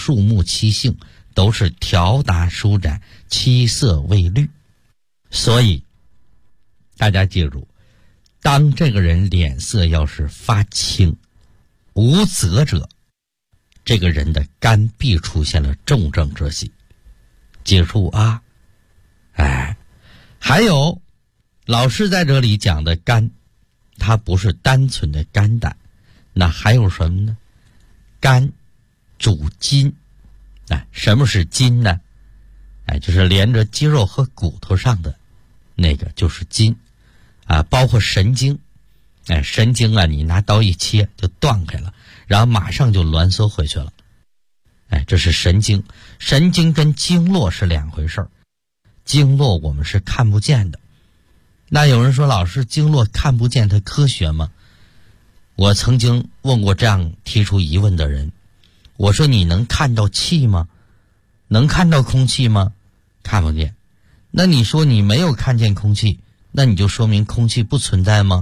树木七性都是条达舒展，七色未绿。所以大家记住，当这个人脸色要是发青无泽者，这个人的肝必出现了重症之喜。记住啊，还有老师在这里讲的肝，它不是单纯的肝胆，那还有什么呢？肝主筋。什么是筋呢？就是连着肌肉和骨头上的那个就是筋包括神经。神经你拿刀一切就断开了，然后马上就挛缩回去了。这是神经。神经跟经络是两回事儿，经络我们是看不见的。那有人说，老师，经络看不见它科学吗？我曾经问过这样提出疑问的人，我说你能看到气吗？能看到空气吗？看不见。那你说你没有看见空气，那你就说明空气不存在吗？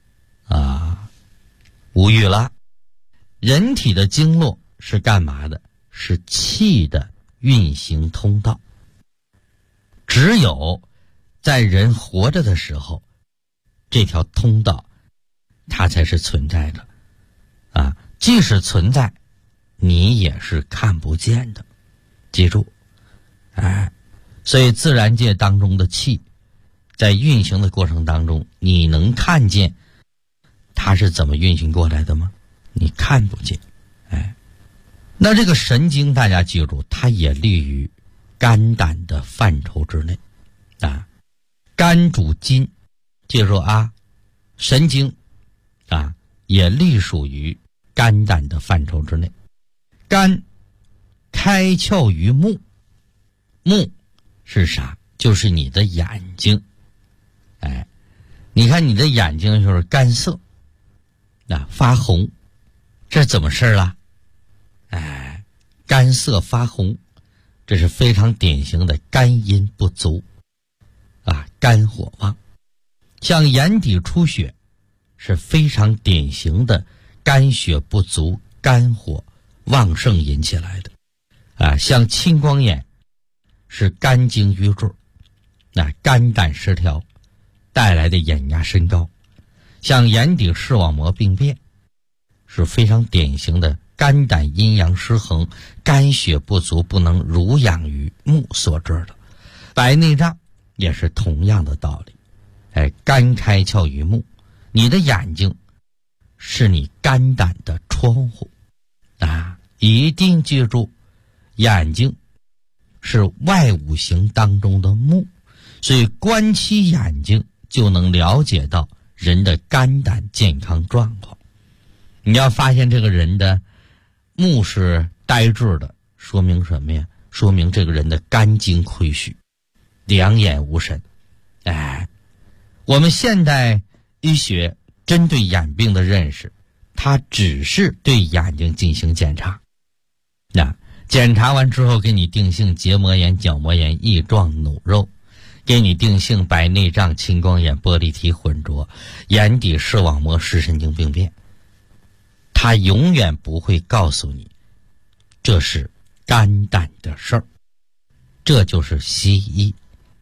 无语了。人体的经络是干嘛的？是气的运行通道。只有在人活着的时候，这条通道它才是存在的即使存在，你也是看不见的。记住所以自然界当中的气在运行的过程当中，你能看见它是怎么运行过来的吗？你看不见。那这个神经大家记住，它也立于肝胆的范畴之内肝主筋，记住神经也隶属于肝胆的范畴之内。肝开窍于目，目是啥？就是你的眼睛。你看你的眼睛就是干涩发红，这怎么事了？干涩发红，这是非常典型的肝阴不足肝火旺。像眼底出血是非常典型的肝血不足，肝火旺盛引起来的像青光眼是肝经瘀滞肝胆失调带来的眼压升高。像眼底视网膜病变是非常典型的肝胆阴阳失衡，肝血不足，不能濡养于目所致的。白内障也是同样的道理。肝开窍于目，你的眼睛是你肝胆的窗户一定记住，眼睛是外五行当中的目，所以观其眼睛就能了解到人的肝胆健康状况。你要发现这个人的目是呆滞的，说明什么呀？说明这个人的肝经亏虚，两眼无神。我们现代医学针对眼病的认识，它只是对眼睛进行检查。检查完之后给你定性结膜炎、角膜炎、翼状弩肉，给你定性白内障、青光眼、玻璃体混浊、眼底视网膜视神经病变。他永远不会告诉你这是肝胆的事儿，这就是西医。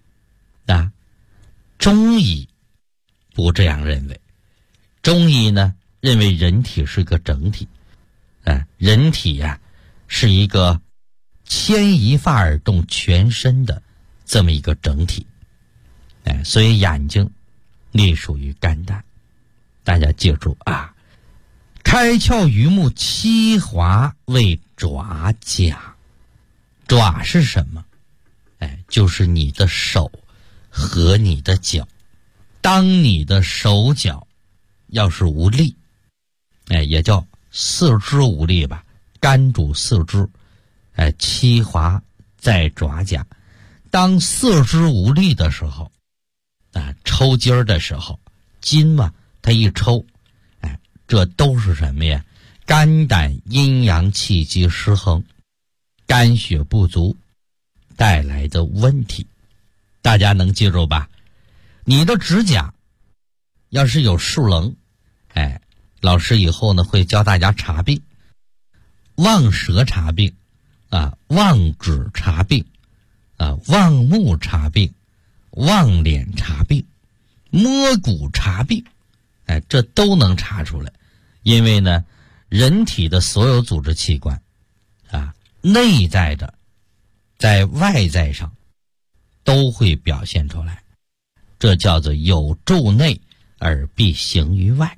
中医不这样认为。中医呢，认为人体是个整体，人体是一个牵一发而动全身的这么一个整体。所以眼睛隶属于肝胆。大家记住开窍于目，七华为爪甲。爪是什么？就是你的手和你的脚。当你的手脚要是无力，也叫四肢无力吧，肝主四肢，七华在爪甲。当四肢无力的时候，抽筋儿的时候，筋嘛，它一抽，这都是什么呀？肝胆阴阳气机失衡，肝血不足带来的问题。大家能记住吧？你的指甲要是有竖棱，老师以后呢会教大家查病。望舌查病望指查病望目查病，望脸查病，摸骨查病，这都能查出来。因为呢，人体的所有组织器官内在的在外在上都会表现出来，这叫做有诸内而必行于外。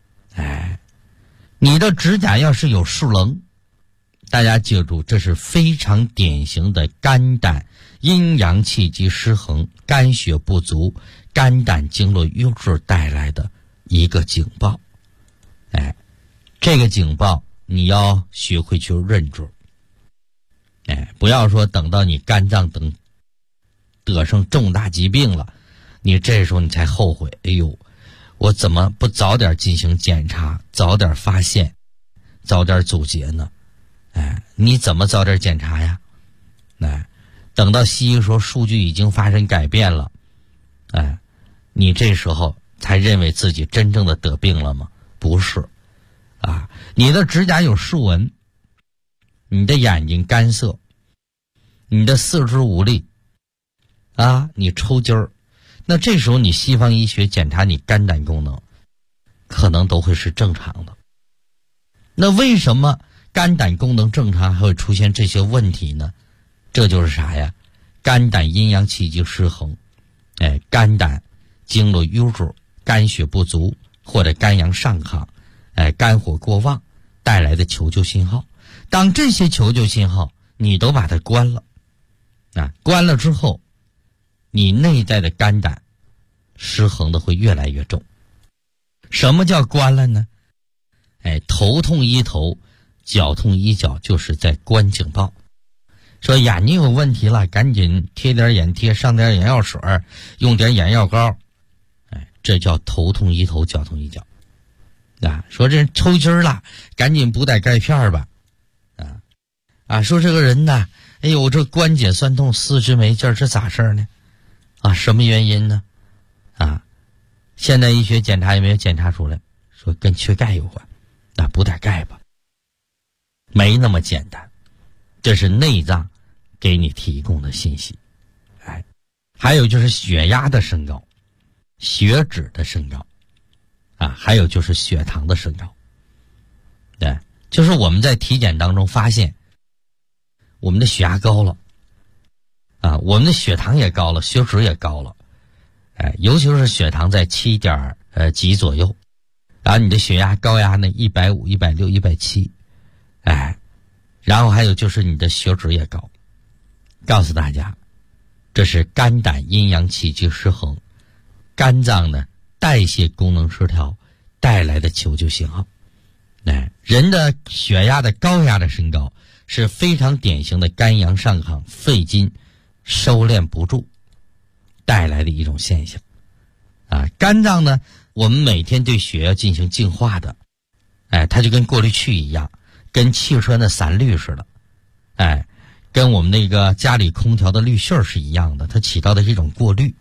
你的指甲要是有竖棱，大家记住，这是非常典型的肝胆阴阳气机失衡、肝血不足、肝胆经络瘀滞带来的一个警报。这个警报你要学会去认准。不要说等到你肝脏等得上重大疾病了，你这时候你才后悔，哎呦，我怎么不早点进行检查，早点发现，早点阻截呢？你怎么早点检查呀？等到西医说数据已经发生改变了，你这时候才认为自己真正的得病了吗？不是你的指甲有竖纹，你的眼睛干涩，你的四肢无力你抽筋儿，那这时候你西方医学检查你肝胆功能可能都会是正常的。那为什么肝胆功能正常还会出现这些问题呢？这就是啥呀？肝胆阴阳气机失衡，肝胆经络瘀滞，肝血不足，或者肝阳上亢，肝火过旺带来的求救信号。当这些求救信号你都把它关了，关了之后，你内在的肝胆失衡的会越来越重。什么叫关了呢？头痛医头，脚痛医脚，就是在关警报。说眼睛有问题了，赶紧贴点眼贴，上点眼药水，用点眼药膏，这叫头痛医头，脚痛医脚。说这人抽筋了，赶紧补点钙片吧。说这个人呢，哎呦，这关节酸痛，四肢没劲儿，这咋事呢？什么原因呢？现代医学检查有没有检查出来？说跟缺钙有关，补点钙吧。没那么简单，这是内脏给你提供的信息。还有就是血压的升高，血脂的升高，还有就是血糖的升高。就是我们在体检当中发现，我们的血压高了，我们的血糖也高了，血脂也高了，尤其是血糖在7点几左右，然后你的血压高压呢150、160、170，然后还有就是你的血脂也高。告诉大家，这是肝胆阴阳气机失衡，肝脏呢代谢功能失调带来的求救信号。人的血压的高压的升高是非常典型的肝阳上亢、肺经收敛不住带来的一种现象。肝脏呢，我们每天对血要进行净化的，它就跟过滤器一样，跟汽车的散滤似的，跟我们那个家里空调的滤芯是一样的，它起到的是一种过滤。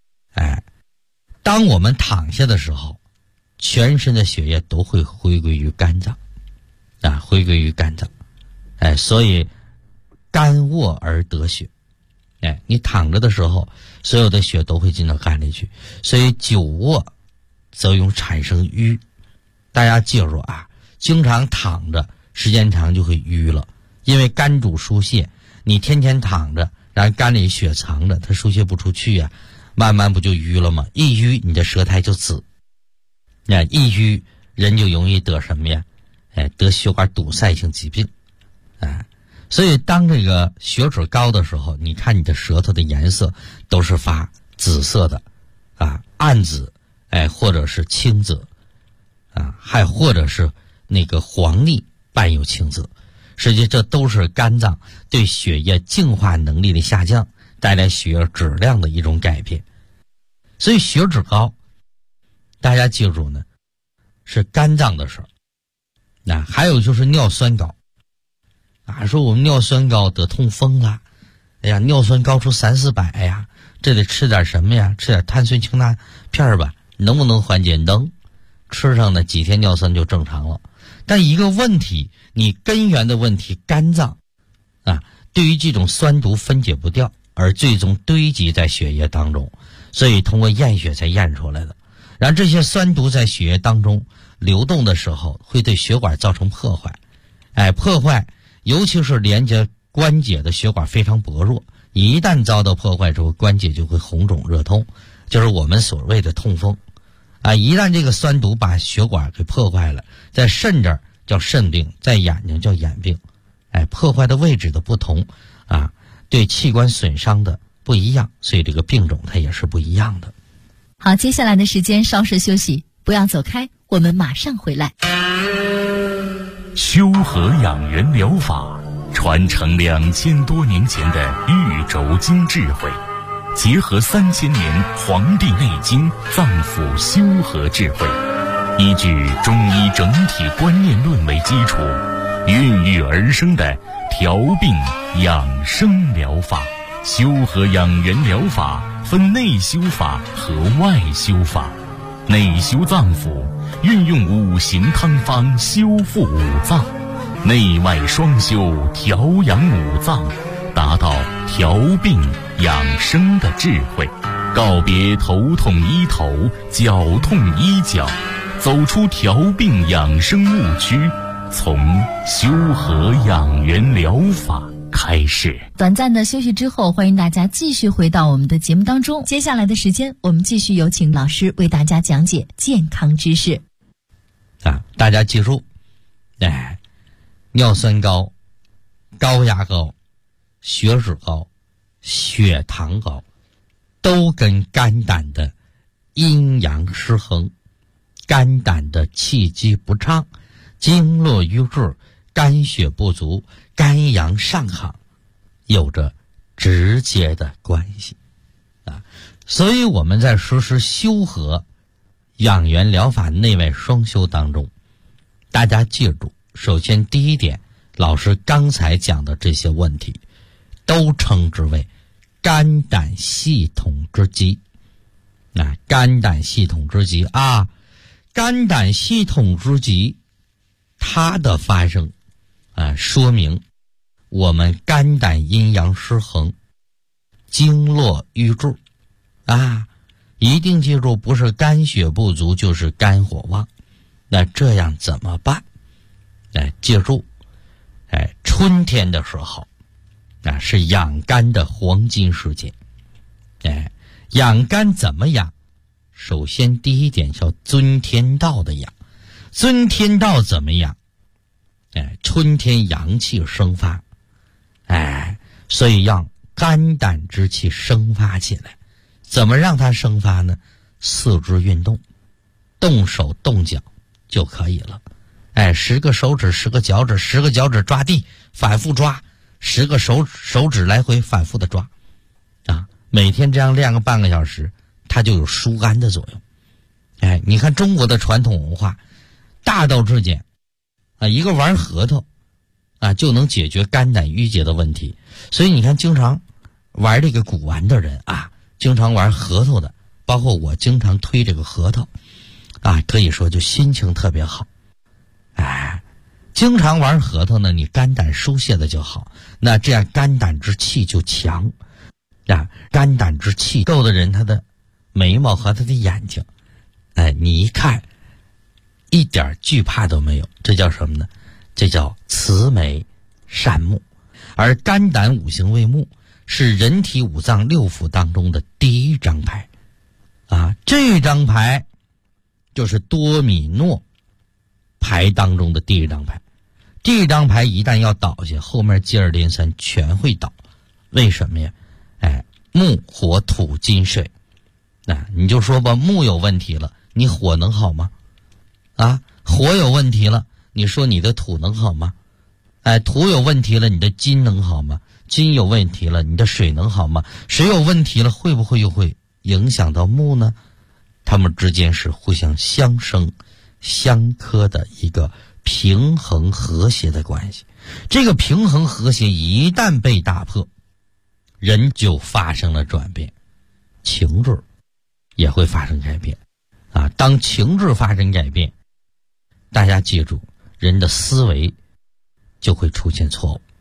当我们躺下的时候，全身的血液都会回归于肝脏，回归于肝脏。所以肝卧而得血。你躺着的时候，所有的血都会进到肝里去，所以久卧则容易产生瘀。大家记住经常躺着时间长就会瘀了，因为肝主疏泄，你天天躺着，然后肝里血藏着，它疏泄不出去慢慢不就瘀了吗？一瘀你的舌苔就紫，一瘀人就容易得什么呀？得血管堵塞性疾病。所以当这个血脂高的时候，你看你的舌头的颜色都是发紫色的，暗紫，或者是青紫，还或者是那个黄腻伴有青紫。实际这都是肝脏对血液净化能力的下降带来血液质量的一种改变。所以血脂高，大家记住呢，是肝脏的事儿。还有就是尿酸高。说我们尿酸高得痛风了，尿酸高出300-400呀，这得吃点什么呀？吃点碳酸氢钠片吧，能不能缓解？能，吃上呢几天尿酸就正常了。但一个问题，你根源的问题肝脏啊，对于这种酸毒分解不掉，而最终堆积在血液当中，所以通过验血才验出来的。然后这些酸毒在血液当中流动的时候，会对血管造成破坏，破坏尤其是连接关节的血管非常薄弱，一旦遭到破坏之后，关节就会红肿热痛，就是我们所谓的痛风一旦这个酸毒把血管给破坏了，在肾这儿叫肾病，在眼睛叫眼病，破坏的位置的不同对器官损伤的不一样，所以这个病种它也是不一样的。 好，接下来的时间稍事休息，不要走开，我们马上回来。 修和养元疗法传承2000多年前的玉轴经智慧，结合3000年《黄帝内经》脏腑修和智慧，依据中医整体观念论为基础，孕育而生的调病养生疗法。修和养元疗法分内修法和外修法。内修脏腑，运用5行汤方修复五脏；内外双修，调养五脏，达到调病养生的智慧。告别头痛医头，脚痛医脚，走出调病养生误区，从修和养元疗法开始。 短暂的休息之后，欢迎大家继续回到我们的节目当中。接下来的时间，我们继续有请老师为大家讲解健康知识。 大家记住，尿酸高、高压高、血脂高、血糖高，都跟肝胆的阴阳失衡、肝胆的气机不畅、经络瘀滞、肝血不足、肝阳上亢有着直接的关系所以我们在实施修和养元疗法内外双修当中，大家记住，首先第一点，老师刚才讲的这些问题都称之为肝胆系统之疾。肝胆系统之疾肝胆系统之疾它的发生说明我们肝胆阴阳失衡、经络瘀滞一定记住，不是肝血不足就是肝火旺。那这样怎么办？记住，春天的时候是养肝的黄金时间。养肝怎么养？首先第一点叫遵天道的养。遵天道怎么养？春天阳气生发，所以让肝胆之气生发起来。怎么让它生发呢？四肢运动，动手动脚就可以了。10个手指10个脚趾，10个脚趾抓地反复抓，10个手指来回反复的抓每天这样练个半个小时，它就有疏肝的作用。你看中国的传统文化大道至简一个玩核桃就能解决肝胆郁结的问题。所以你看经常玩这个古玩的人经常玩核桃的，包括我经常推这个核桃可以说就心情特别好。经常玩核桃呢，你肝胆疏泄的就好，那这样肝胆之气就强肝胆之气够的人，他的眉毛和他的眼睛你一看一点惧怕都没有，这叫什么呢？这叫慈眉善目。而肝胆五行为目，是人体五脏六腑当中的第一张牌这张牌就是多米诺牌当中的第一张牌。这张牌一旦要倒下，后面接二连三全会倒。为什么呀？木火土金水你就说吧，木有问题了，你火能好吗？火有问题了，你说你的土能好吗？土有问题了，你的金能好吗？金有问题了，你的水能好吗？水有问题了，会不会又会影响到木呢？它们之间是互相相生相克的一个平衡和谐的关系。这个平衡和谐一旦被打破，人就发生了转变，情志也会发生改变当情志发生改变，大家记住，人的思维就会出现错误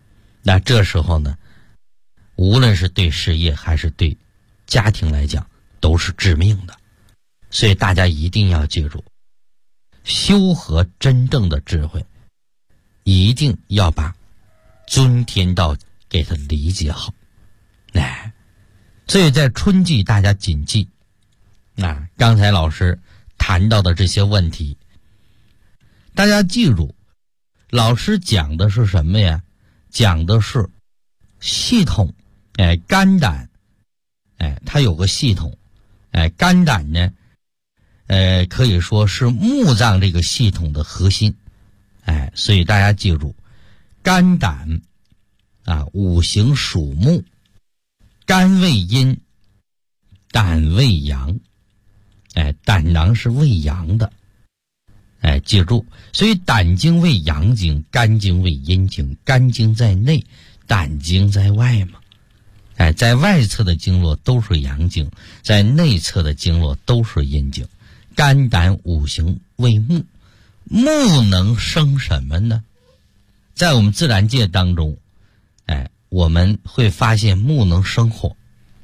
那这时候呢，无论是对事业还是对家庭来讲，都是致命的。所以大家一定要记住，修和真正的智慧，一定要把尊天道给它理解好。所以在春季大家谨记刚才老师谈到的这些问题，大家记住，老师讲的是什么呀？讲的是系统。肝胆，它有个系统。肝胆呢，可以说是木脏这个系统的核心。所以大家记住，肝胆五行属木，肝为阴，胆为阳。胆囊是为阳的。记住，所以胆经为阳经，肝经为阴经，肝经在内，胆经在外嘛。在外侧的经络都是阳经，在内侧的经络都是阴经。肝胆五行为木，木能生什么呢？在我们自然界当中，我们会发现木能生火。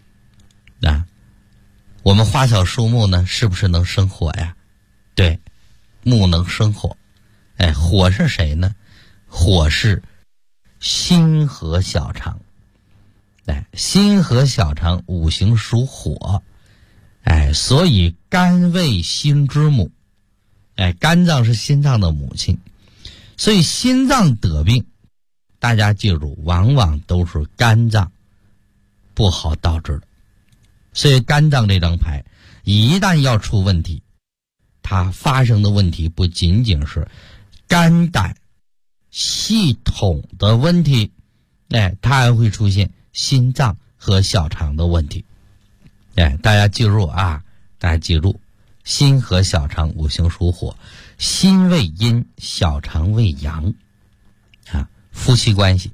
我们花草树木呢，是不是能生火呀？对，木能生火。火是谁呢？火是心和小肠。心和小肠五行属火。所以肝为心之母。肝脏是心脏的母亲。所以心脏得病，大家记住，往往都是肝脏不好导致的。所以肝脏这张牌一旦要出问题，它发生的问题不仅仅是肝胆系统的问题，它还会出现心脏和小肠的问题。大家记住大家记住，心和小肠五行属火，心为阴，小肠为阳。夫妻关系。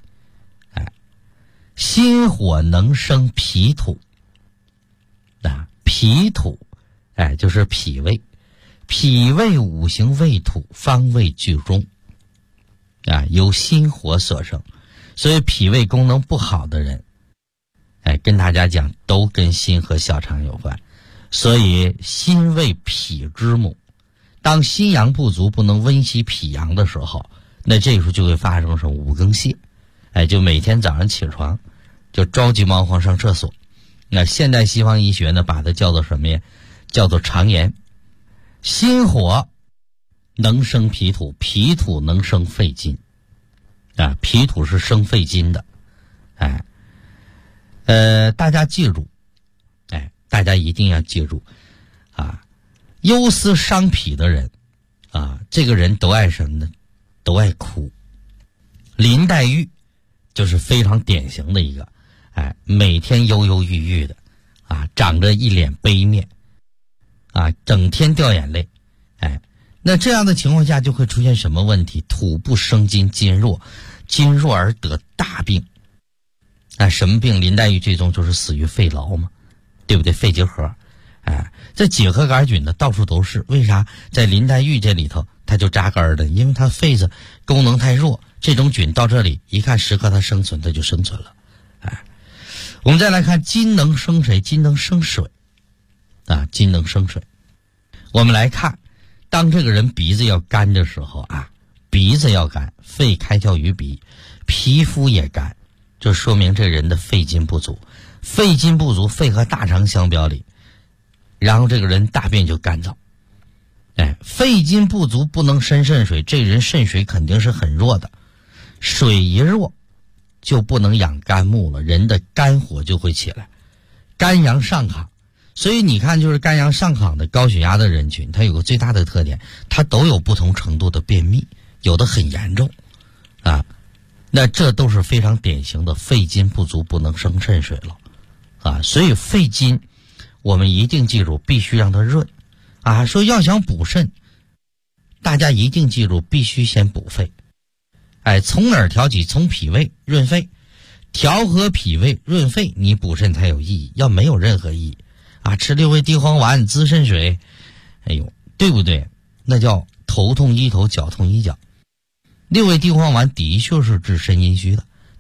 心火能生脾土。脾土就是脾胃。脾胃五行为土，方位居中。由心火所生。所以脾胃功能不好的人，跟大家讲，都跟心和小肠有关。所以心为脾之母，当心阳不足，不能温习脾阳的时候，那这时候就会发生什么五更泻。就每天早上起床就着急忙慌上厕所。那现代西方医学呢，把它叫做什么呀？叫做肠炎。心火能生脾土，脾土能生肺金。脾土是生肺金的。大家记住，大家一定要记住忧思伤脾的人这个人都爱什么呢？都爱哭。林黛玉就是非常典型的一个，每天忧忧郁郁的长着一脸悲面整天掉眼泪。那这样的情况下就会出现什么问题？土不生金，金弱，金弱而得大病。什么病？林黛玉最终就是死于肺痨嘛，对不对？肺结核。这结核杆菌呢到处都是，为啥在林黛玉这里头它就扎根的？因为它肺子功能太弱，这种菌到这里一看时刻它生存，它就生存了。我们再来看金能生谁？金能生水。金能生水。我们来看，当这个人鼻子要干的时候鼻子要干，肺开窍于鼻，皮肤也干，就说明这人的肺金不足。肺金不足，肺和大肠相表里，然后这个人大便就干燥。肺金不足不能生肾水，这人肾水肯定是很弱的。水一弱就不能养肝木了，人的肝火就会起来，肝阳上亢。所以你看，就是肝阳上亢的高血压的人群，它有个最大的特点，它都有不同程度的便秘，有的很严重那这都是非常典型的肺金不足，不能生肾水了所以肺金我们一定记住，必须让它润说要想补肾，大家一定记住，必须先补肺。从哪儿调起？从脾胃润肺，调和脾胃润肺，你补肾才有意义。要没有任何意义吃六味地黄丸滋肾水，对不对？那叫头痛医头，脚痛医脚。六味地黄丸的确是治肾阴虚的，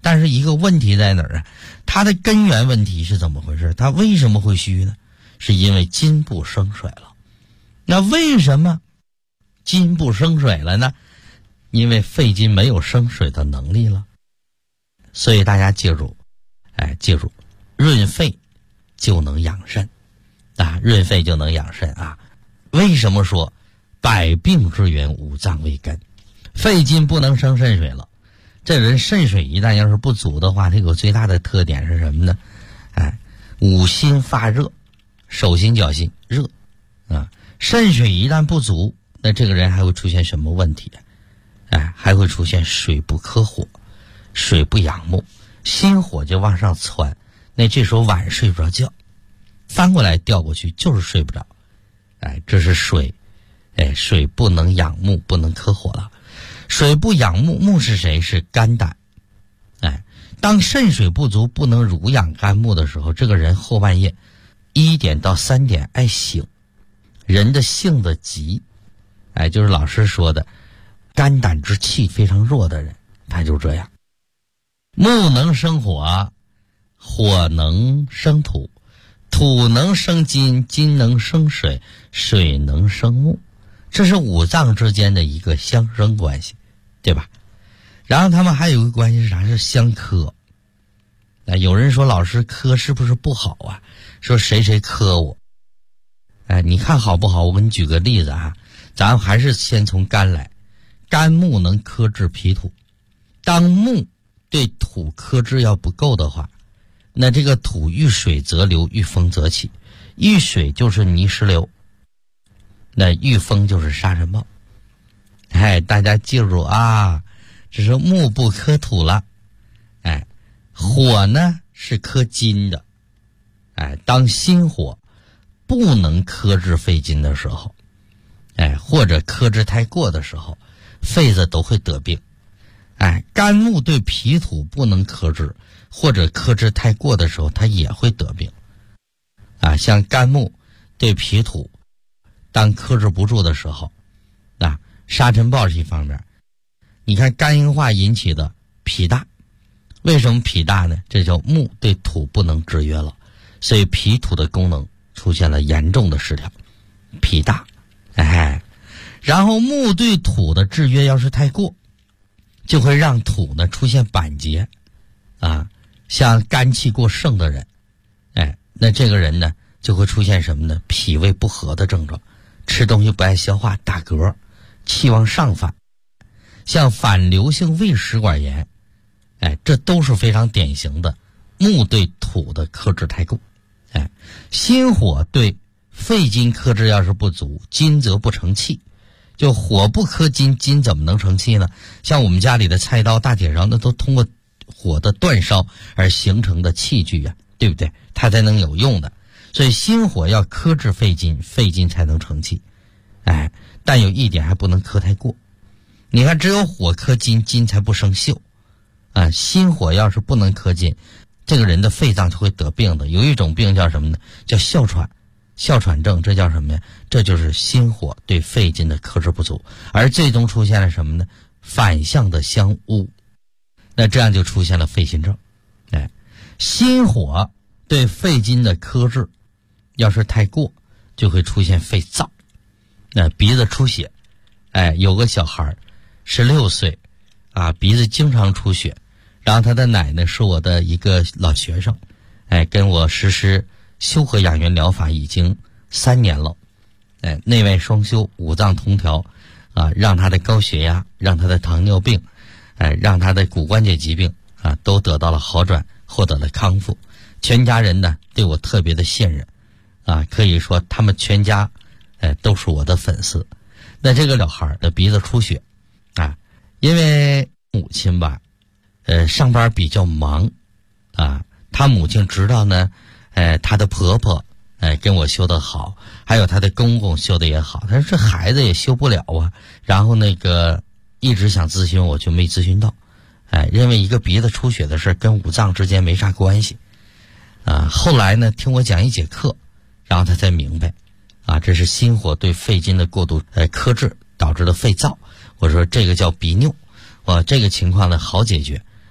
但是一个问题在哪儿啊？它的根源问题是怎么回事？它为什么会虚呢？是因为金不生水了。那为什么金不生水了呢？因为肺金没有生水的能力了。所以大家记住，记住，润肺就能养肾啊，润肺就能养肾啊。为什么说百病之源五脏为根？肺金不能生肾水了，这人肾水一旦要是不足的话，这个最大的特点是什么呢？五心发热，手心脚心热啊。肾水一旦不足，那这个人还会出现什么问题？还会出现水不克火，水不养目，心火就往上窜，那这时候晚上睡不着觉，翻过来调过去就是睡不着。这是水，水不能养目，不能克火了。水不养目，目是谁？是肝胆。当肾水不足，不能濡养肝木的时候，这个人后半夜1点到3点爱醒，人的性子急，就是老师说的肝胆之气非常弱的人，他就这样。木能生火，火能生土，土能生金，金能生水，水能生木，这是五脏之间的一个相生关系，对吧？然后他们还有一个关系是啥？是相克。有人说老师克是不是不好啊？说谁谁克我。你看好不好？我给你举个例子啊，咱还是先从肝来。肝木能克制脾土，当木对土克制要不够的话，那这个土遇水则流，遇风则起，遇水就是泥石流，那遇风就是沙尘暴。大家记住啊，这是木不克土了。火呢是克金的。当心火不能克制肺金的时候，或者克制太过的时候，肺子都会得病。肝木对脾土不能克制，或者克制太过的时候，它也会得病。像肝木对脾土当克制不住的时候，沙尘暴是一方面。你看肝硬化引起的脾大，为什么脾大呢？这叫木对土不能制约了，所以脾土的功能出现了严重的失调，脾大。然后木对土的制约要是太过，就会让土呢出现板结像肝气过盛的人，那这个人呢就会出现什么呢？脾胃不和的症状，吃东西不爱消化，打嗝，气往上反，像反流性胃食管炎，这都是非常典型的木对土的克制太过。心火对肺金克制要是不足，金则不成气。就火不克金，金怎么能成气呢？像我们家里的菜刀、大铁勺，那都通过火的煅烧而形成的器具啊，对不对？它才能有用的。所以心火要克制肺金，肺金才能成气。但有一点还不能克太过。你看，只有火克金，金才不生锈。心火要是不能克金，这个人的肺脏就会得病的。有一种病叫什么呢？叫哮喘。哮喘症，这叫什么呀？这就是心火对肺金的克制不足，而最终出现了什么呢？反向的相污，那这样就出现了肺心症。心火对肺金的克制要是太过，就会出现肺燥，鼻子出血。有个小孩16岁鼻子经常出血，然后他的奶奶是我的一个老学生，跟我实施修和养元疗法已经3年了，内外双修，五脏同调，让他的高血压，让他的糖尿病，让他的骨关节疾病都得到了好转，获得了康复。全家人呢对我特别的信任，可以说他们全家都是我的粉丝。那这个小孩的鼻子出血因为母亲吧上班比较忙他母亲知道呢她的婆婆跟我修得好，还有她的公公修得也好，她说这孩子也修不了啊。然后一直想咨询我，就没咨询到，认为一个鼻子出血的事跟五脏之间没啥关系后来呢听我讲一节课，然后他才明白这是心火对肺金的过度克制导致的肺燥。我说这个叫鼻拗，这个情况呢好解决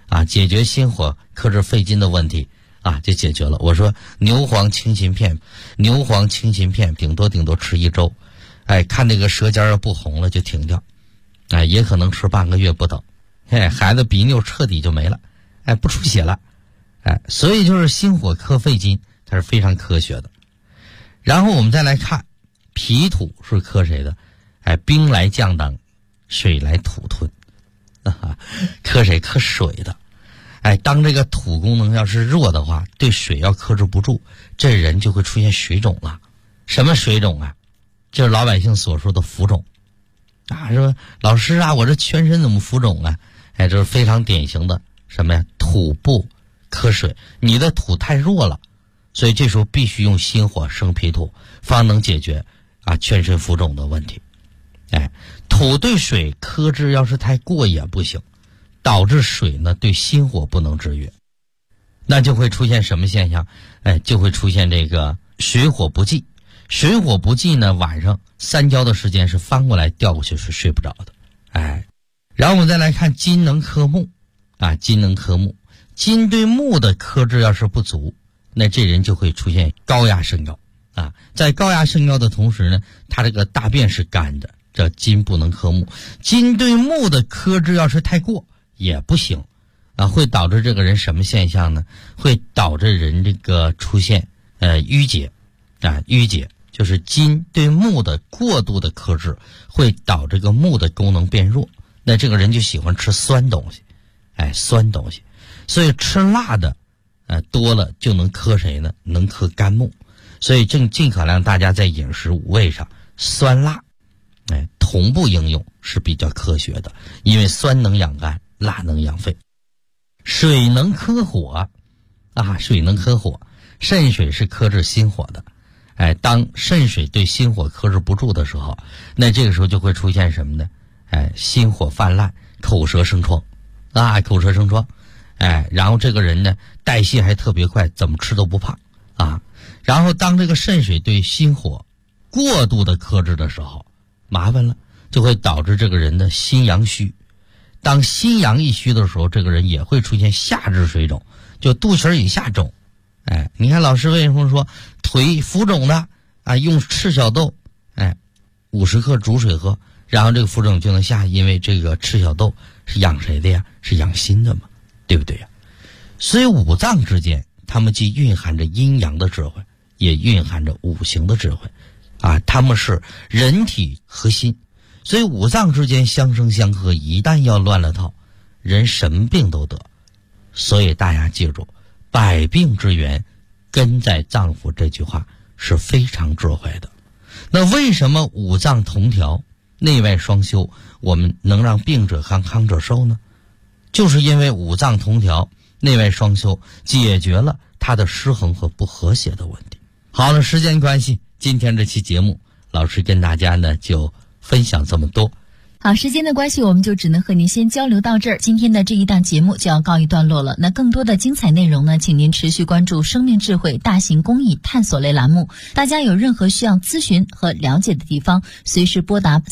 啊，解决心火克制肺金的问题啊，就解决了。我说牛黄清心片顶多吃1周，哎，看那个舌尖要不红了就停掉，哎，也可能吃半个月不等，哎，孩子鼻衄彻底就没了，哎，不出血了，哎，所以就是心火克肺金，它是非常科学的。然后我们再来看脾土是克谁的？哎，兵来将挡，水来土吞，克谁？克水的。哎，当这个土功能要是弱的话，对水要克制不住，这人就会出现水肿了。什么水肿啊？就是老百姓所说的浮肿啊。说老师啊，我这全身怎么浮肿啊？哎，这是非常典型的什么呀？土不克水，你的土太弱了，所以这时候必须用心火生脾土，方能解决啊全身浮肿的问题。哎，土对水克制要是太过也不行，导致水呢对心火不能制约，那就会出现什么现象？哎，就会出现这个水火不济。水火不济呢，晚上3觉的时间是翻过来调过去是睡不着的。哎，然后我们再来看金能克木啊，金能克木，金对木的克制要是不足，那这人就会出现高压肾高啊。在高压肾高的同时呢，他这个大便是干的，这金不能克木。金对木的克制要是太过也不行啊，会导致这个人什么现象呢？会导致人这个出现淤结啊，淤结就是金对木的过度的克制，会导致这个木的功能变弱。那这个人就喜欢吃酸东西，哎，酸东西，所以吃辣的多了就能克谁呢？能克肝木。所以尽可量大家在饮食五味上酸辣哎同步应用是比较科学的，因为酸能养肝，辣能养肺。水能克火啊，水能克火，肾水是克制心火的。哎，当肾水对心火克制不住的时候，那这个时候就会出现什么呢？哎，心火泛滥，口舌生疮啊，口舌生疮。哎，然后这个人呢代谢还特别快，怎么吃都不胖啊。然后当这个肾水对心火过度的克制的时候，麻烦了，就会导致这个人的心阳虚。当心阳一虚的时候，这个人也会出现下肢水肿，就肚脐以下肿。哎，你看老师为什么说腿浮肿的啊？用赤小豆，哎，50克煮水喝，然后这个浮肿就能下，因为这个赤小豆是养谁的呀？是养心的嘛，对不对呀？所以五脏之间，它们既蕴含着阴阳的智慧，也蕴含着五行的智慧，啊，它们是人体核心，所以五脏之间相生相克，一旦要乱了套，人什么病都得。所以大家记住，百病之源根在脏腑，这句话是非常智慧的。那为什么五脏同调，内外双修，我们能让病者康，康者寿呢？就是因为五脏同调，内外双修，解决了它的失衡和不和谐的问题。好了，时间关系，今天这期节目老师跟大家呢就分享这么多。 好，时间的关系，我们就只能和您先交流到这儿。今天的这一档节目就要告一段落了。那更多的精彩内容呢，请您持续关注生命智慧大型公益探索类栏目。大家有任何需要咨询和了解的地方，随时拨打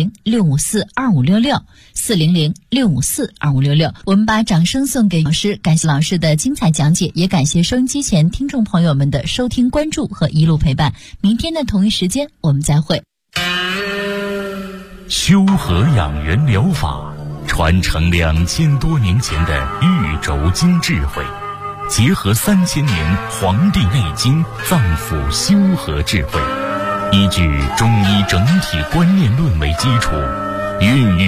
400-654-2566 400-654-2566。我们把掌声送给老师，感谢老师的精彩讲解，也感谢收音机前听众朋友们的收听关注和一路陪伴。明天的同一时间我们再会。 修和养元疗法传承2000多年前的玉轴经智慧，结合3000年《黄帝内经》脏腑修和智慧，依据中医整体观念论为基础，孕育